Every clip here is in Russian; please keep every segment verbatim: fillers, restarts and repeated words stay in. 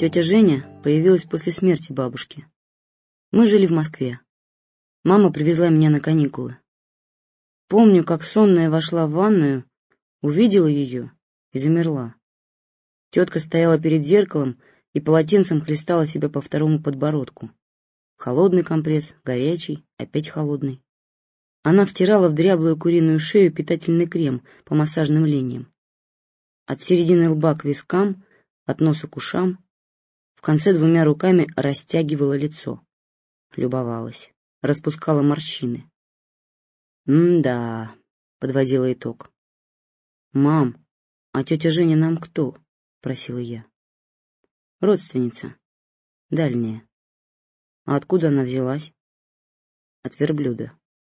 Тетя Женя появилась после смерти бабушки. Мы жили в Москве. Мама привезла меня на каникулы. Помню, как сонная вошла в ванную, увидела ее и замерла. Тетка стояла перед зеркалом и полотенцем хлестала себя по второму подбородку. Холодный компресс, горячий, опять холодный. Она втирала в дряблую куриную шею питательный крем по массажным линиям. От середины лба к вискам, от носа к ушам, в конце двумя руками растягивала лицо. Любовалась, распускала морщины. «М-да», — подводила итог. «Мам, а тетя Женя нам кто?» — просила я. «Родственница. Дальняя. А откуда она взялась?» «От верблюда».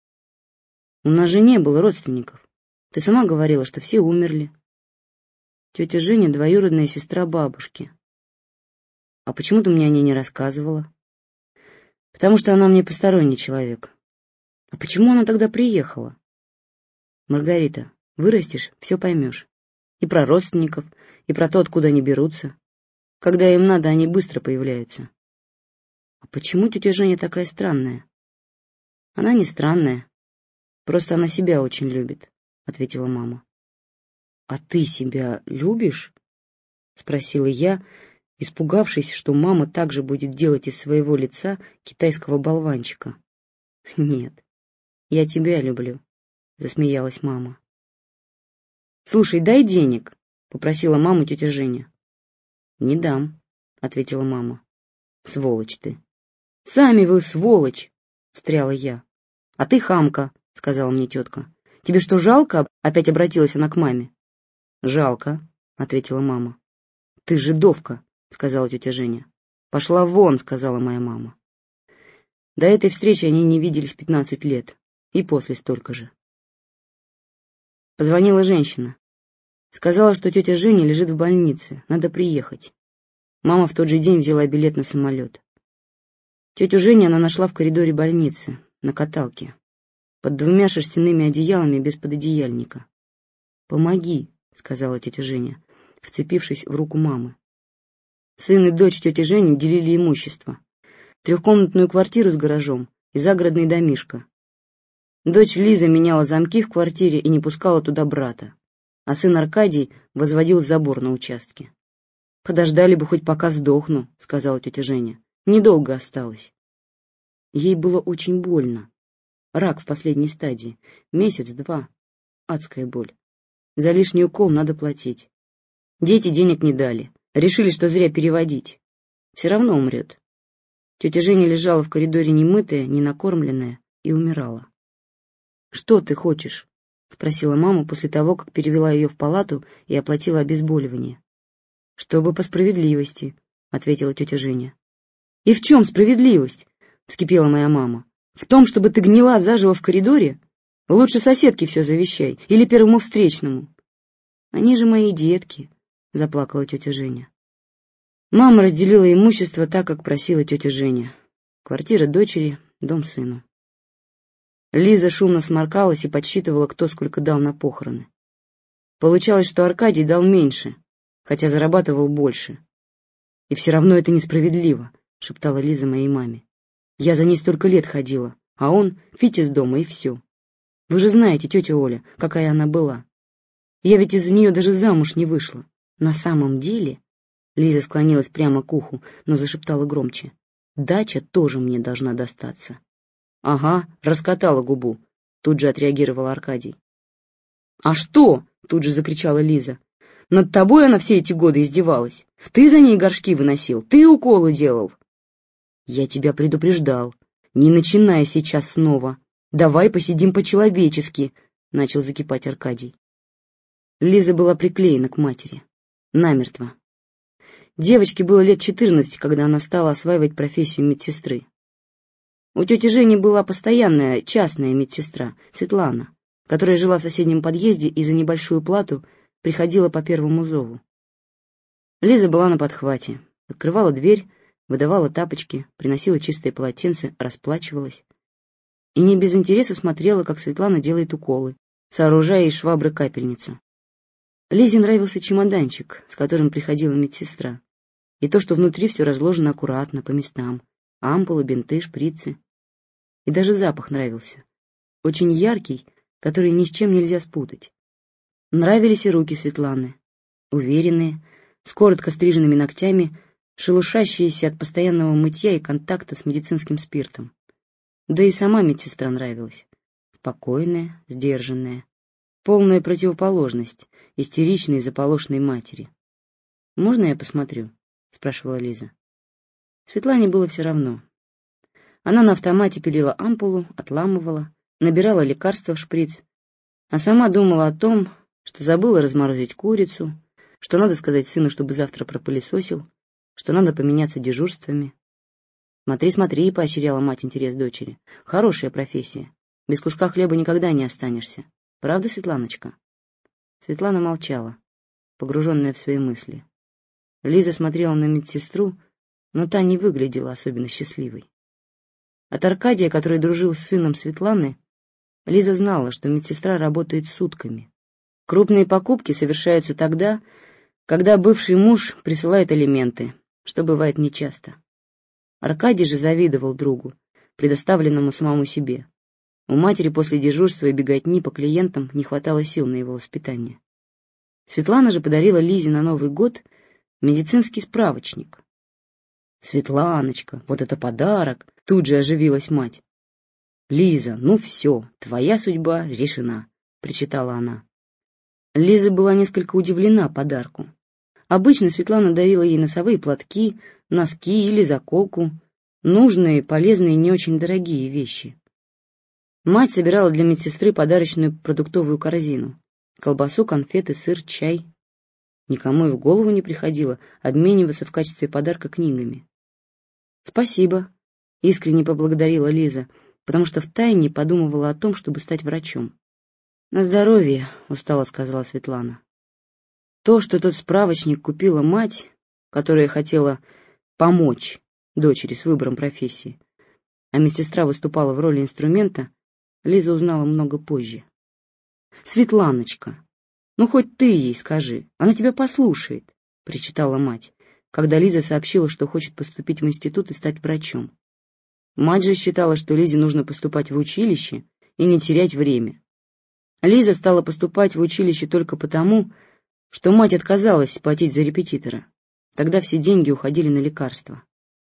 «У нас же не было родственников. Ты сама говорила, что все умерли». «Тетя Женя — двоюродная сестра бабушки». «А почему ты мне о ней не рассказывала?» «Потому что она мне посторонний человек». «А почему она тогда приехала?» «Маргарита, вырастешь, все поймешь. И про родственников, и про то, откуда они берутся. Когда им надо, они быстро появляются». «А почему тетя Женя такая странная?» «Она не странная. Просто она себя очень любит», — ответила мама. «А ты себя любишь?» — спросила я, испугавшись, что мама также будет делать из своего лица китайского болванчика. «Нет, я тебя люблю», — засмеялась мама. «Слушай, дай денег», — попросила маму тетя Женя. «Не дам», — ответила мама. «Сволочь ты». «Сами вы сволочь», — встряла я. «А ты хамка», — сказала мне тетка. «Тебе что, жалко?» — опять обратилась она к маме. «Жалко», — ответила мама. «Ты жидовка», — сказала тетя Женя. «Пошла вон», — сказала моя мама. До этой встречи они не виделись пятнадцать лет, и после столько же. Позвонила женщина. Сказала, что тетя Женя лежит в больнице, надо приехать. Мама в тот же день взяла билет на самолет. Тетю Женю она нашла в коридоре больницы, на каталке, под двумя шерстяными одеялами без пододеяльника. «Помоги», — сказала тетя Женя, вцепившись в руку мамы. Сын и дочь тети Жени делили имущество. Трехкомнатную квартиру с гаражом и загородный домишко. Дочь Лиза меняла замки в квартире и не пускала туда брата, а сын Аркадий возводил забор на участке. «Подождали бы хоть пока сдохну», — сказала тетя Женя. «Недолго осталось». Ей было очень больно. Рак в последней стадии. Месяц-два. Адская боль. За лишний укол надо платить. Дети денег не дали. Решили, что зря переводить. Все равно умрет. Тетя Женя лежала в коридоре немытая, ненакормленная и умирала. «Что ты хочешь?» — спросила мама после того, как перевела ее в палату и оплатила обезболивание. «Чтобы по справедливости», — ответила тетя Женя. «И в чем справедливость?» — вскипела моя мама. «В том, чтобы ты гнила заживо в коридоре? Лучше соседке все завещай или первому встречному». «Они же мои детки», — заплакала тетя Женя. Мама разделила имущество так, как просила тетя Женя. Квартира дочери, дом сыну. Лиза шумно сморкалась и подсчитывала, кто сколько дал на похороны. Получалось, что Аркадий дал меньше, хотя зарабатывал больше. «И все равно это несправедливо», — шептала Лиза моей маме. «Я за ней столько лет ходила, а он фить из дома и все. Вы же знаете, тетя Оля, какая она была. Я ведь из-за нее даже замуж не вышла. На самом деле...» Лиза склонилась прямо к уху, но зашептала громче. «Дача тоже мне должна достаться». «Ага, раскатала губу», — тут же отреагировал Аркадий. «А что?» — тут же закричала Лиза. «Над тобой она все эти годы издевалась. Ты за ней горшки выносил, ты уколы делал». «Я тебя предупреждал. Не начинай сейчас снова. Давай посидим по-человечески», — начал закипать Аркадий. Лиза была приклеена к матери. Намертво. Девочке было лет четырнадцать, когда она стала осваивать профессию медсестры. У тети Жени была постоянная частная медсестра, Светлана, которая жила в соседнем подъезде и за небольшую плату приходила по первому зову. Лиза была на подхвате, открывала дверь, выдавала тапочки, приносила чистые полотенца, расплачивалась. И не без интереса смотрела, как Светлана делает уколы, сооружая из швабры капельницу. Лизе нравился чемоданчик, с которым приходила медсестра, И то, что внутри все разложено аккуратно, по местам. Ампулы, бинты, шприцы. И даже запах нравился. Очень яркий, который ни с чем нельзя спутать. Нравились и руки Светланы. Уверенные, с коротко стриженными ногтями, шелушащиеся от постоянного мытья и контакта с медицинским спиртом. Да и сама медсестра нравилась. Спокойная, сдержанная. Полная противоположность истеричной заполошной матери. «Можно я посмотрю?» — спрашивала Лиза. Светлане было все равно. Она на автомате пилила ампулу, отламывала, набирала лекарства в шприц, а сама думала о том, что забыла разморозить курицу, что надо сказать сыну, чтобы завтра пропылесосил, что надо поменяться дежурствами. «Смотри, смотри», — поощряла мать интерес дочери. «Хорошая профессия. Без куска хлеба никогда не останешься. Правда, Светланочка?» Светлана молчала, погруженная в свои мысли. Лиза смотрела на медсестру, но та не выглядела особенно счастливой. От Аркадия, который дружил с сыном Светланы, Лиза знала, что медсестра работает сутками. Крупные покупки совершаются тогда, когда бывший муж присылает алименты, что бывает нечасто. Аркадий же завидовал другу, предоставленному самому себе. У матери после дежурства и беготни по клиентам не хватало сил на его воспитание. Светлана же подарила Лизе на Новый год медицинский справочник. «Светланочка, вот это подарок!» — тут же оживилась мать. «Лиза, ну все, твоя судьба решена», — причитала она. Лиза была несколько удивлена подарку. Обычно Светлана дарила ей носовые платки, носки или заколку, нужные, полезные, не очень дорогие вещи. Мать собирала для медсестры подарочную продуктовую корзину: колбасу, конфеты, сыр, чай. Никому и в голову не приходило обмениваться в качестве подарка книгами. «Спасибо», — искренне поблагодарила Лиза, потому что втайне подумывала о том, чтобы стать врачом. «На здоровье», — устало сказала Светлана. То, что тот справочник купила мать, которая хотела помочь дочери с выбором профессии, а медсестра выступала в роли инструмента, Лиза узнала много позже. «Светланочка, ну хоть ты ей скажи, она тебя послушает», — причитала мать, когда Лиза сообщила, что хочет поступить в институт и стать врачом. Мать же считала, что Лизе нужно поступать в училище и не терять время. Лиза стала поступать в училище только потому, что мать отказалась платить за репетитора. Тогда все деньги уходили на лекарства.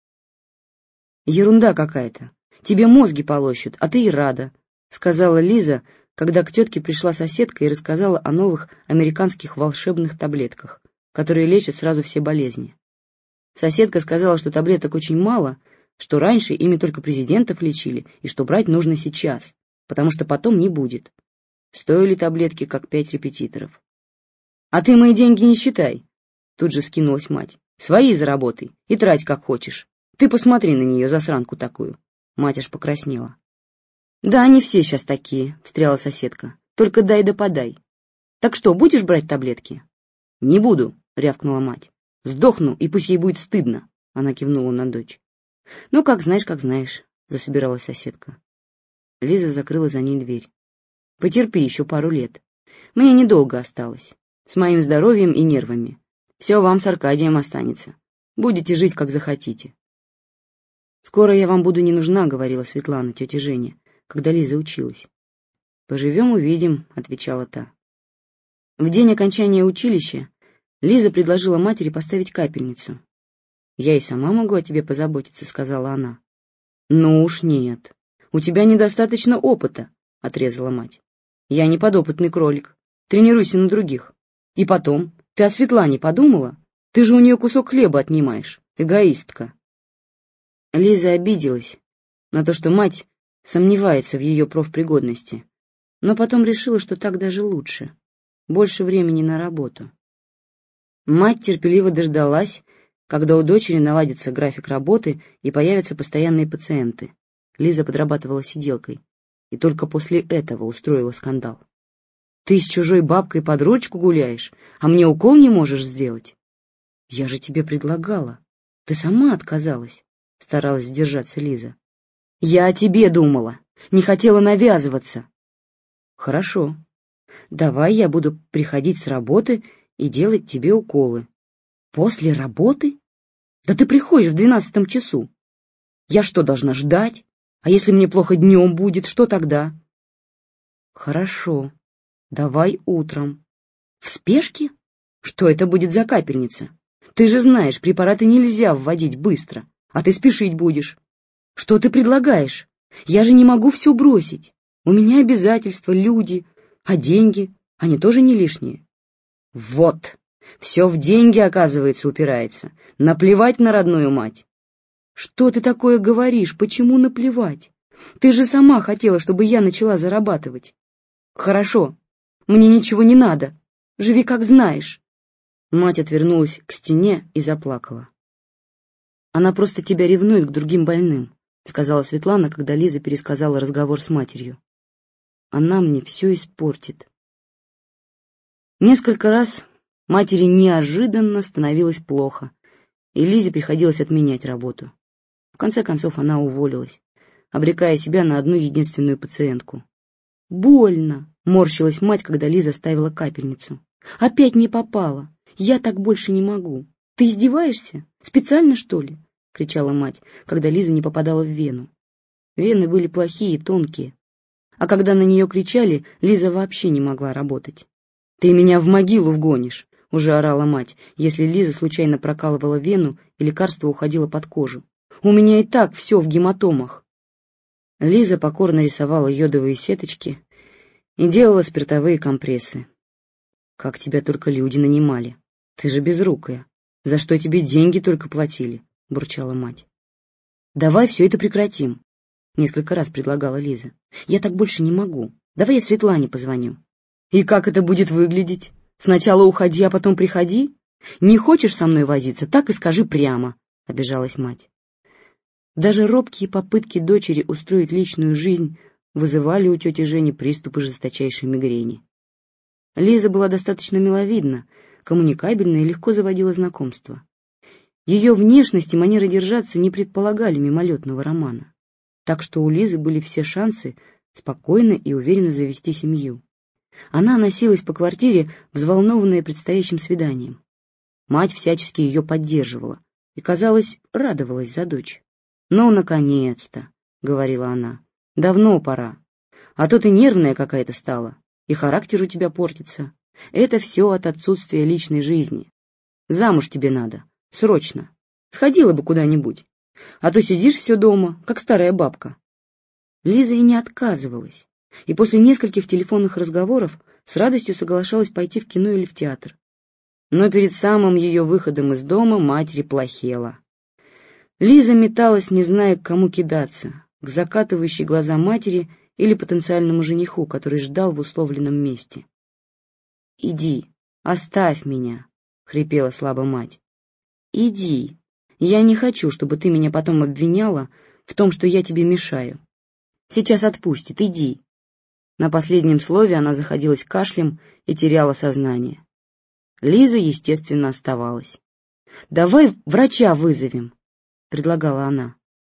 «Ерунда какая-то. Тебе мозги полощут, а ты и рада», — сказала Лиза, когда к тетке пришла соседка и рассказала о новых американских волшебных таблетках, которые лечат сразу все болезни. Соседка сказала, что таблеток очень мало, что раньше ими только президентов лечили, и что брать нужно сейчас, потому что потом не будет. Стоили таблетки, как пять репетиторов. «А ты мои деньги не считай», — тут же вскинулась мать. «Свои заработай и трать как хочешь. Ты посмотри на нее, засранку такую». Мать аж покраснела. «Да они все сейчас такие», — встряла соседка. «Только дай да подай. Так что, будешь брать таблетки?» «Не буду», — рявкнула мать. «Сдохну, и пусть ей будет стыдно», — она кивнула на дочь. «Ну, как знаешь, как знаешь», — засобиралась соседка. Лиза закрыла за ней дверь. «Потерпи еще пару лет. Мне недолго осталось. С моим здоровьем и нервами. Все вам с Аркадием останется. Будете жить, как захотите». «Скоро я вам буду не нужна», — говорила Светлана тете Жене, когда Лиза училась. «Поживем, увидим», — отвечала та. В день окончания училища Лиза предложила матери поставить капельницу. «Я и сама могу о тебе позаботиться», — сказала она. «Ну уж нет. У тебя недостаточно опыта», — отрезала мать. «Я не подопытный кролик. Тренируйся на других. И потом, ты о Светлане подумала? Ты же у нее кусок хлеба отнимаешь. Эгоистка». Лиза обиделась на то, что мать сомневается в ее профпригодности, но потом решила, что так даже лучше. Больше времени на работу. Мать терпеливо дождалась, когда у дочери наладится график работы и появятся постоянные пациенты. Лиза подрабатывала сиделкой и только после этого устроила скандал. «Ты с чужой бабкой под ручку гуляешь, а мне укол не можешь сделать?» «Я же тебе предлагала. Ты сама отказалась», — старалась сдержаться Лиза. «Я о тебе думала, не хотела навязываться». «Хорошо. Давай я буду приходить с работы и делать тебе уколы». «После работы? Да ты приходишь в двенадцатом часу. Я что, должна ждать? А если мне плохо днем будет, что тогда? Хорошо, давай утром. В спешке? Что это будет за капельница? Ты же знаешь, препараты нельзя вводить быстро, а ты спешить будешь. Что ты предлагаешь? Я же не могу все бросить. У меня обязательства, люди, а деньги, они тоже не лишние. Вот, все в деньги, оказывается, упирается. Наплевать на родную мать. Что ты такое говоришь? Почему наплевать? Ты же сама хотела, чтобы я начала зарабатывать. Хорошо, мне ничего не надо. Живи как знаешь. Мать отвернулась к стене и заплакала. Она просто тебя ревнует к другим больным, сказала Светлана, когда Лиза пересказала разговор с матерью. Она мне все испортит. Несколько раз матери неожиданно становилось плохо, и Лизе приходилось отменять работу. В конце концов она уволилась, обрекая себя на одну единственную пациентку. «Больно!» — морщилась мать, когда Лиза ставила капельницу. «Опять не попала! Я так больше не могу! Ты издеваешься? Специально, что ли?» — кричала мать, когда Лиза не попадала в вену. Вены были плохие, тонкие, а когда на нее кричали, Лиза вообще не могла работать. «Ты меня в могилу вгонишь!» — уже орала мать, если Лиза случайно прокалывала вену и лекарство уходило под кожу. «У меня и так все в гематомах!» Лиза покорно рисовала йодовые сеточки и делала спиртовые компрессы. «Как тебя только люди нанимали! Ты же безрукая! За что тебе деньги только платили?» — бурчала мать. «Давай все это прекратим!» — несколько раз предлагала Лиза. «Я так больше не могу. Давай я Светлане позвоню». «И как это будет выглядеть? Сначала уходи, а потом приходи? Не хочешь со мной возиться, так и скажи прямо», — обижалась мать. Даже робкие попытки дочери устроить личную жизнь вызывали у тети Жени приступы жесточайшей мигрени. Лиза была достаточно миловидна, коммуникабельна и легко заводила знакомства. Ее внешность и манера держаться не предполагали мимолетного романа, так что у Лизы были все шансы спокойно и уверенно завести семью. Она носилась по квартире, взволнованная предстоящим свиданием. Мать всячески ее поддерживала и, казалось, радовалась за дочь. «Ну, наконец-то», — говорила она, — «давно пора. А то ты нервная какая-то стала, и характер у тебя портится. Это все от отсутствия личной жизни. Замуж тебе надо, срочно. Сходила бы куда-нибудь, а то сидишь все дома, как старая бабка». Лиза и не отказывалась, и после нескольких телефонных разговоров с радостью соглашалась пойти в кино или в театр. Но перед самым ее выходом из дома матери плохело. Лиза металась, не зная, к кому кидаться, к закатывающей глаза матери или потенциальному жениху, который ждал в условленном месте. «Иди, оставь меня», — хрипела слабо мать. «Иди, я не хочу, чтобы ты меня потом обвиняла в том, что я тебе мешаю. Сейчас отпустит, иди». На последнем слове она заходилась кашлем и теряла сознание. Лиза, естественно, оставалась. «Давай врача вызовем», — предлагала она.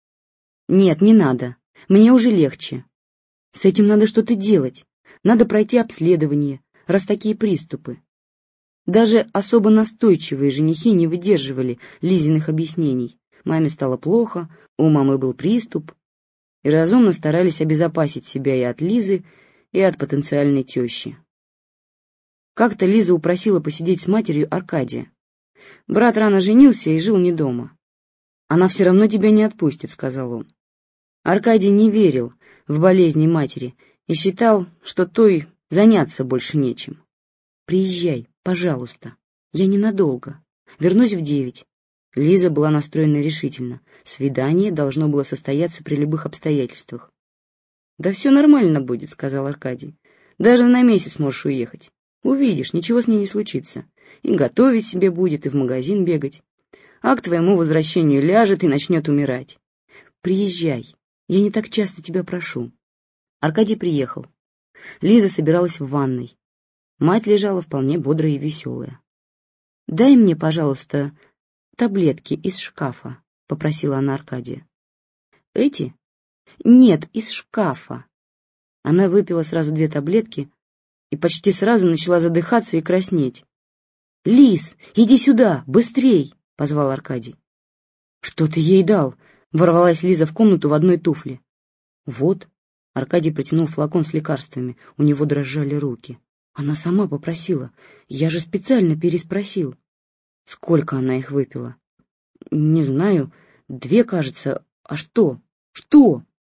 «Нет, не надо. Мне уже легче. С этим надо что-то делать. Надо пройти обследование, раз такие приступы». Даже особо настойчивые женихи не выдерживали Лизиных объяснений. Маме стало плохо, у мамы был приступ, и разумно старались обезопасить себя и от Лизы, и от потенциальной тещи. Как-то Лиза упросила посидеть с матерью Аркадия. Брат рано женился и жил не дома. «Она все равно тебя не отпустит», — сказал он. Аркадий не верил в болезни матери и считал, что той заняться больше нечем. «Приезжай, пожалуйста, я ненадолго. Вернусь в девять». Лиза была настроена решительно. Свидание должно было состояться при любых обстоятельствах. «Да все нормально будет», — сказал Аркадий. «Даже на месяц можешь уехать. Увидишь, ничего с ней не случится. И готовить себе будет, и в магазин бегать. А к твоему возвращению ляжет и начнет умирать. Приезжай, я не так часто тебя прошу». Аркадий приехал. Лиза собиралась в ванной. Мать лежала вполне бодрая и веселая. «Дай мне, пожалуйста, таблетки из шкафа», — попросила она Аркадия. «Эти?» «Нет, из шкафа». Она выпила сразу две таблетки и почти сразу начала задыхаться и краснеть. «Лиз, иди сюда, быстрей!» — позвал Аркадий. «Что ты ей дал?» — ворвалась Лиза в комнату в одной туфле. «Вот». Аркадий протянул флакон с лекарствами. У него дрожали руки. «Она сама попросила. Я же специально переспросил». «Сколько она их выпила?» «Не знаю. Две, кажется. А что? Что?»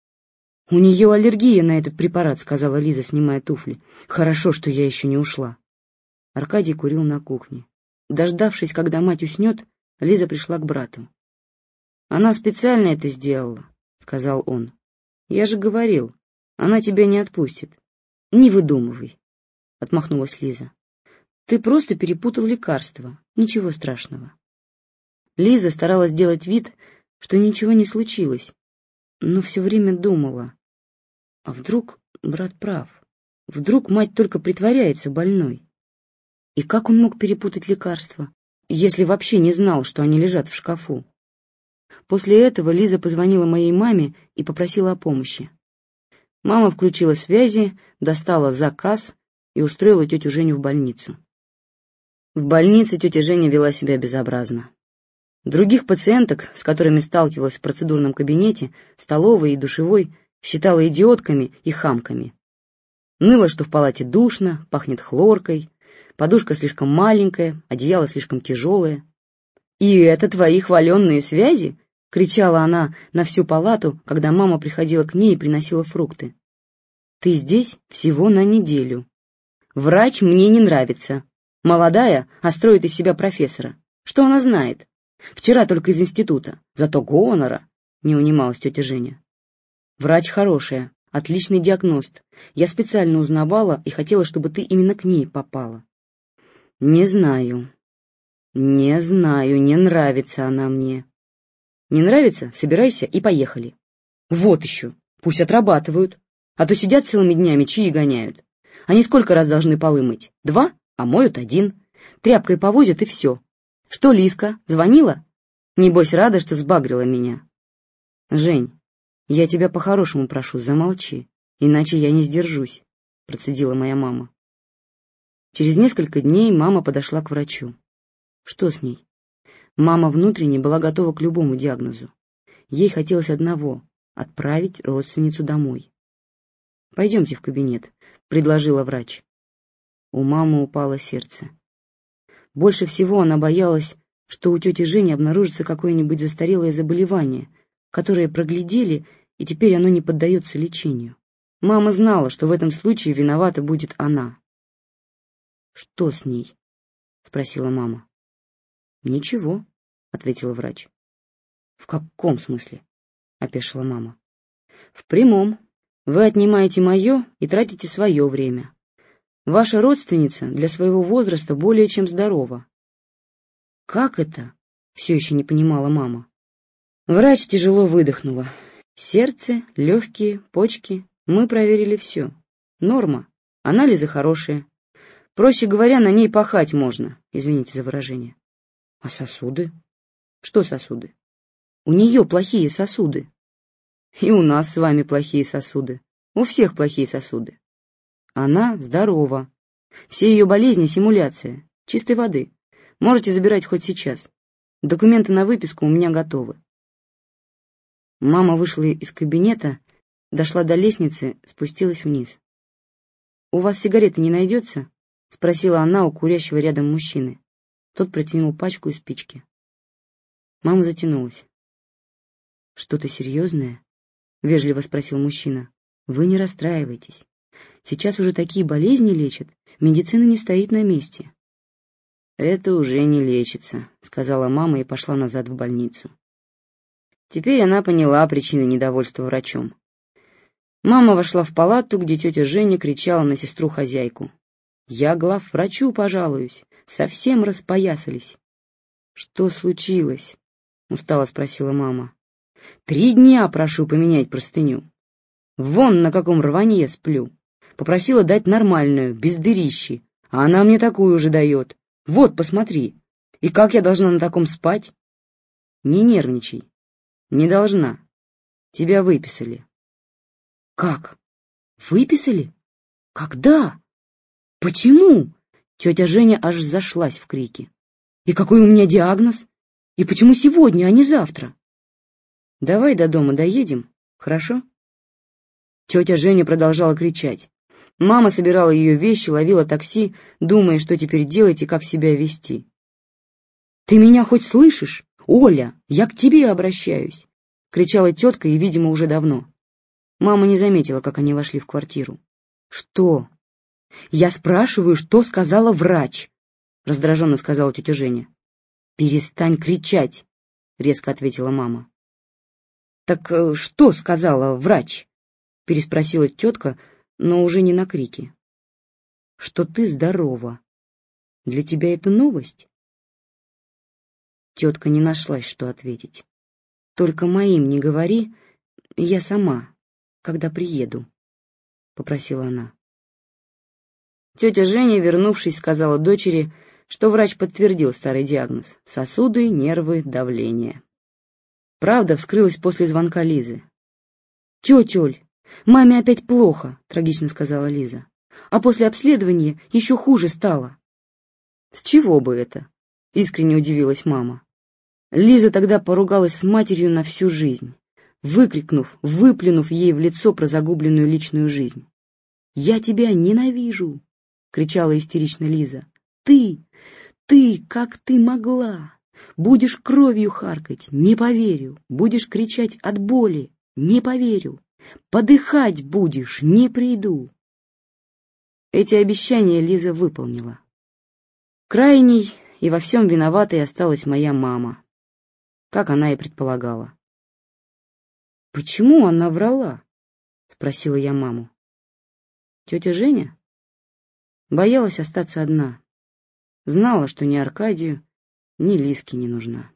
«У нее аллергия на этот препарат», — сказала Лиза, снимая туфли. «Хорошо, что я еще не ушла». Аркадий курил на кухне. Дождавшись, когда мать уснет, Лиза пришла к брату. «Она специально это сделала», — сказал он. «Я же говорил, она тебя не отпустит». «Не выдумывай», — отмахнулась Лиза. «Ты просто перепутал лекарства. Ничего страшного». Лиза старалась делать вид, что ничего не случилось, но все время думала. А вдруг брат прав? Вдруг мать только притворяется больной? И как он мог перепутать лекарства, если вообще не знал, что они лежат в шкафу? После этого Лиза позвонила моей маме и попросила о помощи. Мама включила связи, достала заказ и устроила тетю Женю в больницу. В больнице тетя Женя вела себя безобразно. Других пациенток, с которыми сталкивалась в процедурном кабинете, столовой и душевой, считала идиотками и хамками. Ныла, что в палате душно, пахнет хлоркой, подушка слишком маленькая, одеяло слишком тяжелое. «И это твои хваленные связи?» — кричала она на всю палату, когда мама приходила к ней и приносила фрукты. «Ты здесь всего на неделю. Врач мне не нравится. Молодая, а строит из себя профессора. Что она знает? Вчера только из института. Зато гонора!» — не унималась тетя Женя. «Врач хорошая, отличный диагност. Я специально узнавала и хотела, чтобы ты именно к ней попала». «Не знаю. Не знаю, не нравится она мне». «Не нравится? Собирайся и поехали». «Вот еще. Пусть отрабатывают. А то сидят целыми днями, чаи гоняют. Они сколько раз должны полы мыть? Два? А моют один. Тряпкой повозят и все. Что, Лизка, звонила? Небось, рада, что сбагрила меня». «Жень, я тебя по-хорошему прошу, замолчи, иначе я не сдержусь», — процедила моя мама. Через несколько дней мама подошла к врачу. Что с ней? Мама внутренне была готова к любому диагнозу. Ей хотелось одного — отправить родственницу домой. «Пойдемте в кабинет», — предложила врач. У мамы упало сердце. Больше всего она боялась, что у тети Жени обнаружится какое-нибудь застарелое заболевание, которое проглядели, и теперь оно не поддается лечению. Мама знала, что в этом случае виновата будет она. «Что с ней?» — спросила мама. «Ничего», — ответила врач. «В каком смысле?» — опешила мама. «В прямом. Вы отнимаете мое и тратите свое время. Ваша родственница для своего возраста более чем здорова». «Как это?» — все еще не понимала мама. Врач тяжело выдохнула. «Сердце, легкие, почки. Мы проверили все. Норма. Анализы хорошие. Проще говоря, на ней пахать можно, извините за выражение». «А сосуды?» «Что сосуды?» «У нее плохие сосуды». «И у нас с вами плохие сосуды. У всех плохие сосуды. Она здорова. Все ее болезни — симуляция. Чистой воды. Можете забирать хоть сейчас. Документы на выписку у меня готовы». Мама вышла из кабинета, дошла до лестницы, спустилась вниз. «У вас сигареты не найдется?» — спросила она у курящего рядом мужчины. Тот протянул пачку и спички. Мама затянулась. «Что-то серьезное?» — вежливо спросил мужчина. «Вы не расстраивайтесь. Сейчас уже такие болезни лечат, медицина не стоит на месте». «Это уже не лечится», — сказала мама и пошла назад в больницу. Теперь она поняла причины недовольства врачом. Мама вошла в палату, где тетя Женя кричала на сестру-хозяйку. «Я главврачу пожалуюсь, совсем распоясались». «Что случилось?» — устало спросила мама. «Три дня прошу поменять простыню. Вон на каком рванье сплю. Попросила дать нормальную, без дырищи, а она мне такую же дает. Вот, посмотри. И как я должна на таком спать?» «Не нервничай. Не должна. Тебя выписали». «Как? Выписали? Когда? Почему?» Тетя Женя аж зашлась в крике. «И какой у меня диагноз? И почему сегодня, а не завтра? Давай до дома доедем, хорошо? Тетя Женя продолжала кричать. Мама собирала ее вещи, ловила такси, думая, что теперь делать и как себя вести. «Ты меня хоть слышишь? Оля, я к тебе обращаюсь!» — кричала тетка, и, видимо, уже давно. Мама не заметила, как они вошли в квартиру. «Что?» «Я спрашиваю, что сказала врач?» — раздраженно сказала тетя Женя. «Перестань кричать!» — резко ответила мама. «Так что сказала врач?» — переспросила тетка, но уже не на крики. «Что ты здорова. Для тебя это новость?» Тетка не нашлась, что ответить. «Только моим не говори, я сама, когда приеду», — попросила она. Тетя Женя, вернувшись, сказала дочери, что врач подтвердил старый диагноз — сосуды, нервы, давление. Правда вскрылась после звонка Лизы. «Тетя Оль, маме опять плохо», — трагично сказала Лиза. «А после обследования еще хуже стало». «С чего бы это?» — искренне удивилась мама. Лиза тогда поругалась с матерью на всю жизнь, выкрикнув, выплюнув ей в лицо про загубленную личную жизнь. «Я тебя ненавижу!» — кричала истерично Лиза. «Ты, ты, как ты могла? Будешь кровью харкать, не поверю. Будешь кричать от боли, не поверю. Подыхать будешь, не приду». Эти обещания Лиза выполнила. Крайней и во всем виноватой осталась моя мама, как она и предполагала. «Почему она врала?» — спросила я маму. Тетя Женя боялась остаться одна. Знала, что ни Аркадию, ни Лизке не нужна.